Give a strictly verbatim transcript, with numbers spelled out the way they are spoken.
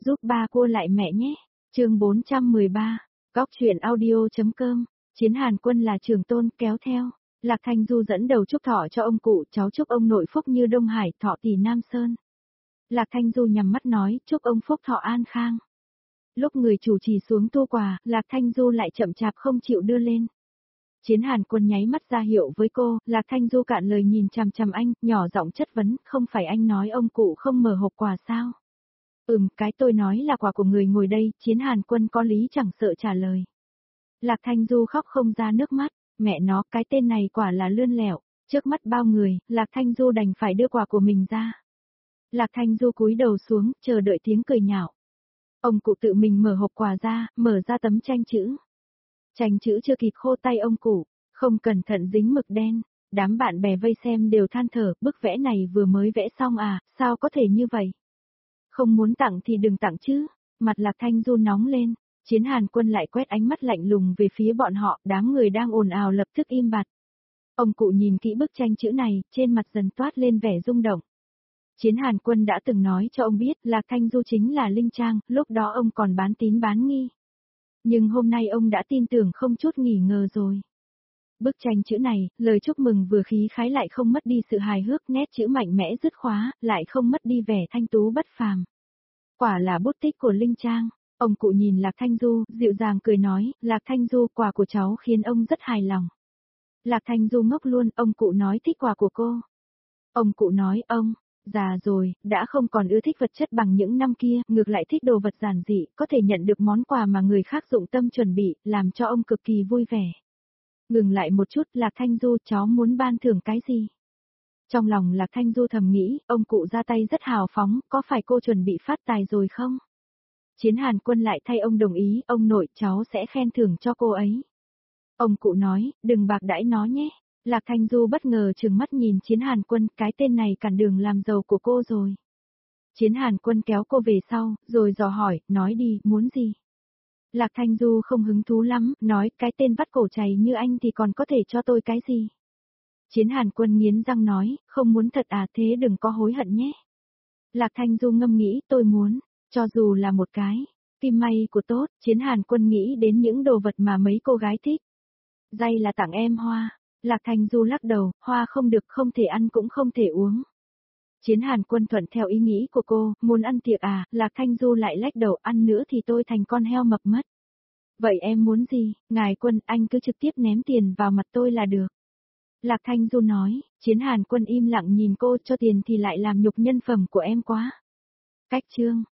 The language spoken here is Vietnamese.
Giúp ba cua lại mẹ nhé. Chương bốn trăm mười ba. Góc truyện audio.com. Chiến Hàn Quân là trưởng tôn kéo theo. Lạc Thanh Du dẫn đầu chúc thọ cho ông cụ, cháu chúc ông nội phúc như Đông Hải, thọ tỷ Nam Sơn. Lạc Thanh Du nhắm mắt nói, chúc ông phúc thọ an khang. Lúc người chủ trì xuống tu quà, Lạc Thanh Du lại chậm chạp không chịu đưa lên. Chiến Hàn Quân nháy mắt ra hiệu với cô, Lạc Thanh Du cạn lời nhìn chằm chằm anh, nhỏ giọng chất vấn, không phải anh nói ông cụ không mở hộp quà sao? Ừm, cái tôi nói là quà của người ngồi đây, Chiến Hàn Quân có lý chẳng sợ trả lời. Lạc Thanh Du khóc không ra nước mắt, mẹ nó, cái tên này quả là lươn lẹo, trước mắt bao người, Lạc Thanh Du đành phải đưa quà của mình ra. Lạc Thanh Du cúi đầu xuống, chờ đợi tiếng cười nhạo. Ông cụ tự mình mở hộp quà ra, mở ra tấm tranh chữ. Tranh chữ chưa kịp khô tay ông cụ, không cẩn thận dính mực đen, đám bạn bè vây xem đều than thở, bức vẽ này vừa mới vẽ xong à, sao có thể như vậy? Không muốn tặng thì đừng tặng chứ, mặt Lạc Thanh Du nóng lên, Chiến Hàn Quân lại quét ánh mắt lạnh lùng về phía bọn họ, đám người đang ồn ào lập tức im bặt. Ông cụ nhìn kỹ bức tranh chữ này, trên mặt dần toát lên vẻ rung động. Chiến Hàn Quân đã từng nói cho ông biết Lạc Thanh Du chính là Linh Trang, lúc đó ông còn bán tín bán nghi. Nhưng hôm nay ông đã tin tưởng không chút nghỉ ngờ rồi. Bức tranh chữ này, lời chúc mừng vừa khí khái lại không mất đi sự hài hước, nét chữ mạnh mẽ dứt khóa, lại không mất đi vẻ thanh tú bất phàm. Quả là bút tích của Linh Trang. Ông cụ nhìn Lạc Thanh Du, dịu dàng cười nói, Lạc Thanh Du, quà của cháu khiến ông rất hài lòng. Lạc Thanh Du ngốc luôn, ông cụ nói thích quà của cô. Ông cụ nói, ông, già rồi, đã không còn ưa thích vật chất bằng những năm kia, ngược lại thích đồ vật giản dị, có thể nhận được món quà mà người khác dụng tâm chuẩn bị, làm cho ông cực kỳ vui vẻ. Ngừng lại một chút, Lạc Thanh Du, cháu muốn ban thưởng cái gì? Trong lòng Lạc Thanh Du thầm nghĩ, ông cụ ra tay rất hào phóng, có phải cô chuẩn bị phát tài rồi không? Chiến Hàn Quân lại thay ông đồng ý, ông nội, cháu sẽ khen thưởng cho cô ấy. Ông cụ nói, đừng bạc đãi nó nhé. Lạc Thanh Du bất ngờ trừng mắt nhìn Chiến Hàn Quân, cái tên này cản đường làm giàu của cô rồi. Chiến Hàn Quân kéo cô về sau, rồi dò hỏi, nói đi, muốn gì? Lạc Thanh Du không hứng thú lắm, nói, cái tên vắt cổ chày như anh thì còn có thể cho tôi cái gì? Chiến Hàn Quân nghiến răng nói, không muốn thật à, thế đừng có hối hận nhé. Lạc Thanh Du ngâm nghĩ, tôi muốn, cho dù là một cái, tim may của tốt, Chiến Hàn Quân nghĩ đến những đồ vật mà mấy cô gái thích. Dây là tặng em hoa. Lạc Thanh Du lắc đầu, hoa không được, không thể ăn cũng không thể uống. Chiến Hàn Quân thuận theo ý nghĩ của cô, muốn ăn tiệc à, Lạc Thanh Du lại lách đầu, ăn nữa thì tôi thành con heo mập mất. Vậy em muốn gì, ngài Quân, anh cứ trực tiếp ném tiền vào mặt tôi là được. Lạc Thanh Du nói, Chiến Hàn Quân im lặng nhìn cô, cho tiền thì lại làm nhục nhân phẩm của em quá. Cách chương.